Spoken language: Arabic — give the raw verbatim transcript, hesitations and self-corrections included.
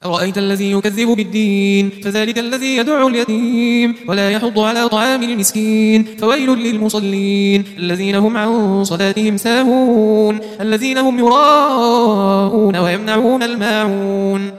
أرأيت الذي يكذب بالدين فذلك الذي يدع اليتيم ولا يحض على طعام المسكين فويل للمصلين الذين هم عن صلاتهم ساهون الذين هم يراءون ويمنعون الماعون